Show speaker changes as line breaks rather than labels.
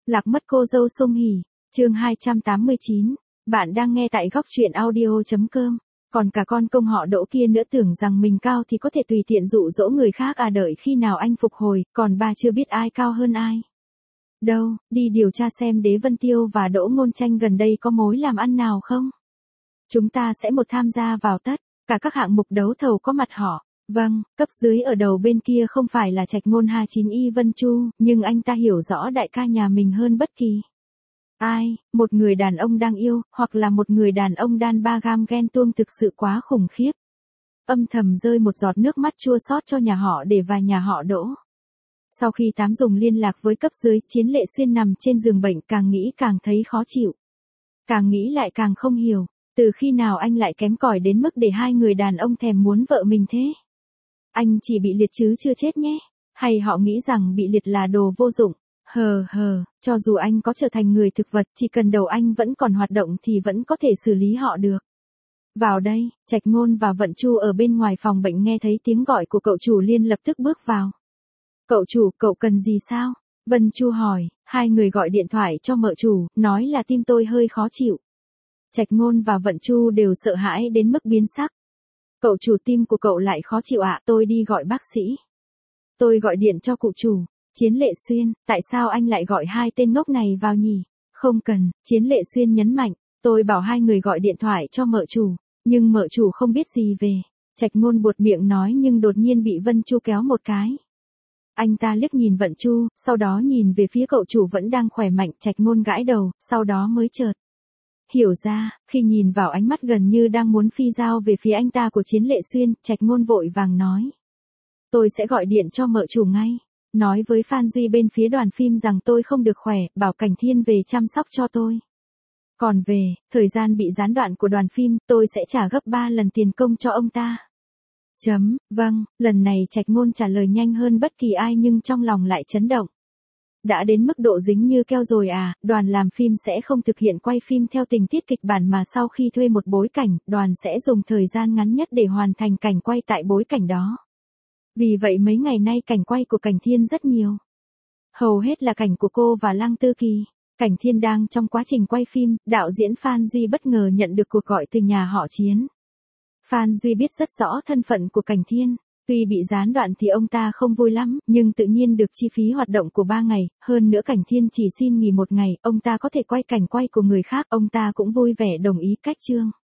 Lạc mất cô dâu Song Hỷ, chương 289, bạn đang nghe tại góc truyện audio.com. Còn cả con công họ Đỗ kia nữa tưởng rằng mình cao thì có thể tùy tiện dụ dỗ người khác à, đợi khi nào anh phục hồi, còn ba chưa biết ai cao hơn ai. Đâu, đi điều tra xem Đế Vân Tiêu và Đỗ Ngôn Tranh gần đây có mối làm ăn nào không? Chúng ta sẽ một tham gia vào tất cả các hạng mục đấu thầu có mặt họ. Vâng, cấp dưới ở đầu bên kia không phải là Trạch Ngôn H9Y Vân Chu, nhưng anh ta hiểu rõ đại ca nhà mình hơn bất kỳ ai, một người đàn ông đang yêu, hoặc là một người đàn ông đan ba gam ghen tuông thực sự quá khủng khiếp. Âm thầm rơi một giọt nước mắt chua xót cho nhà họ Để và nhà họ Đỗ. Sau khi Tám dùng liên lạc với cấp dưới, Chiến Lệ Xuyên nằm trên giường bệnh càng nghĩ càng thấy khó chịu. Càng nghĩ lại càng không hiểu, từ khi nào anh lại kém cỏi đến mức để hai người đàn ông thèm muốn vợ mình thế? Anh chỉ bị liệt chứ chưa chết nhé, hay họ nghĩ rằng bị liệt là đồ vô dụng? Cho dù anh có trở thành người thực vật, chỉ cần đầu anh vẫn còn hoạt động thì vẫn có thể xử lý họ được. Vào đây, Trạch Ngôn và Vận Chu ở bên ngoài phòng bệnh nghe thấy tiếng gọi của cậu chủ Liên lập tức bước vào. Cậu chủ, cậu cần gì sao? Vân Chu hỏi, hai người gọi điện thoại cho mợ chủ, nói là tim tôi hơi khó chịu. Trạch Ngôn và Vận Chu đều sợ hãi đến mức biến sắc. Cậu chủ, tim của cậu lại khó chịu ạ, tôi đi gọi bác sĩ. Tôi gọi điện cho cụ chủ. Chiến Lệ Xuyên, tại sao anh lại gọi hai tên ngốc này vào nhỉ? Không cần, Chiến Lệ Xuyên nhấn mạnh, tôi bảo hai người gọi điện thoại cho mợ chủ, nhưng mợ chủ không biết gì về. Trạch Ngôn buột miệng nói nhưng đột nhiên bị Vân Chu kéo một cái. Anh ta liếc nhìn Vận Chu, sau đó nhìn về phía cậu chủ vẫn đang khỏe mạnh. Trạch Ngôn gãi đầu, sau đó mới chợt hiểu ra, khi nhìn vào ánh mắt gần như đang muốn phi dao về phía anh ta của Chiến Lệ Xuyên, Trạch Ngôn vội vàng nói. Tôi sẽ gọi điện cho mợ chủ ngay. Nói với Phan Duy bên phía đoàn phim rằng tôi không được khỏe, bảo Cảnh Thiên về chăm sóc cho tôi. Còn về, thời gian bị gián đoạn của đoàn phim, tôi sẽ trả gấp 3 lần tiền công cho ông ta. Vâng, lần này Trạch Ngôn trả lời nhanh hơn bất kỳ ai nhưng trong lòng lại chấn động. Đã đến mức độ dính như keo rồi à, đoàn làm phim sẽ không thực hiện quay phim theo tình tiết kịch bản mà sau khi thuê một bối cảnh, đoàn sẽ dùng thời gian ngắn nhất để hoàn thành cảnh quay tại bối cảnh đó. Vì vậy mấy ngày nay cảnh quay của Cảnh Thiên rất nhiều. Hầu hết là cảnh của cô và Lăng Tư Kỳ. Cảnh Thiên đang trong quá trình quay phim, đạo diễn Phan Duy bất ngờ nhận được cuộc gọi từ nhà họ Chiến. Phan Duy biết rất rõ thân phận của Cảnh Thiên. Tuy bị gián đoạn thì ông ta không vui lắm, nhưng tự nhiên được chi phí hoạt động của 3 ngày, hơn nữa Cảnh Thiên chỉ xin nghỉ 1 ngày, ông ta có thể quay cảnh quay của người khác, ông ta cũng vui vẻ đồng ý cách chương.